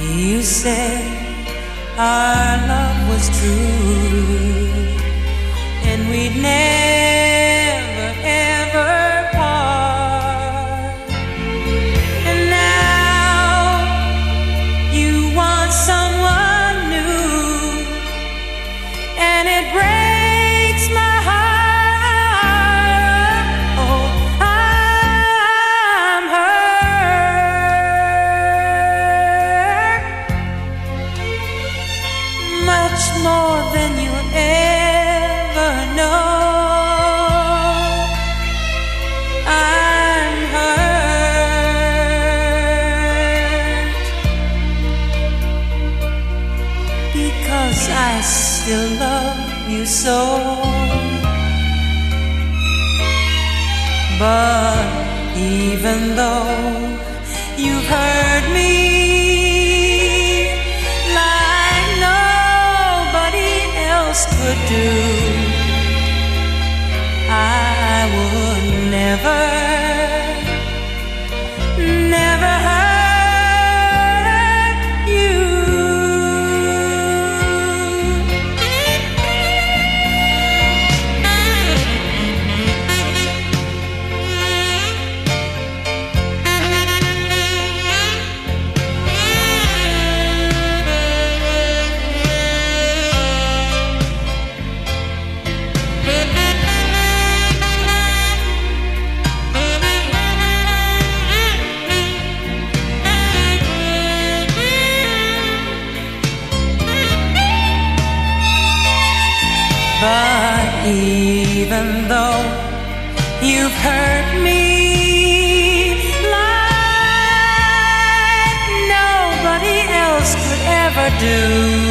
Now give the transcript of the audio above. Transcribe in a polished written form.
You said our love was true, and we'd never ever part. And now you want someone new, and it breaks my heart. Oh, I'm hurt much more than you'll ever know. I'm hurt because I still love you so. But even though you've hurt me like nobody else could do, I would never, never hurt you. But even though you've hurt me like nobody else could ever do,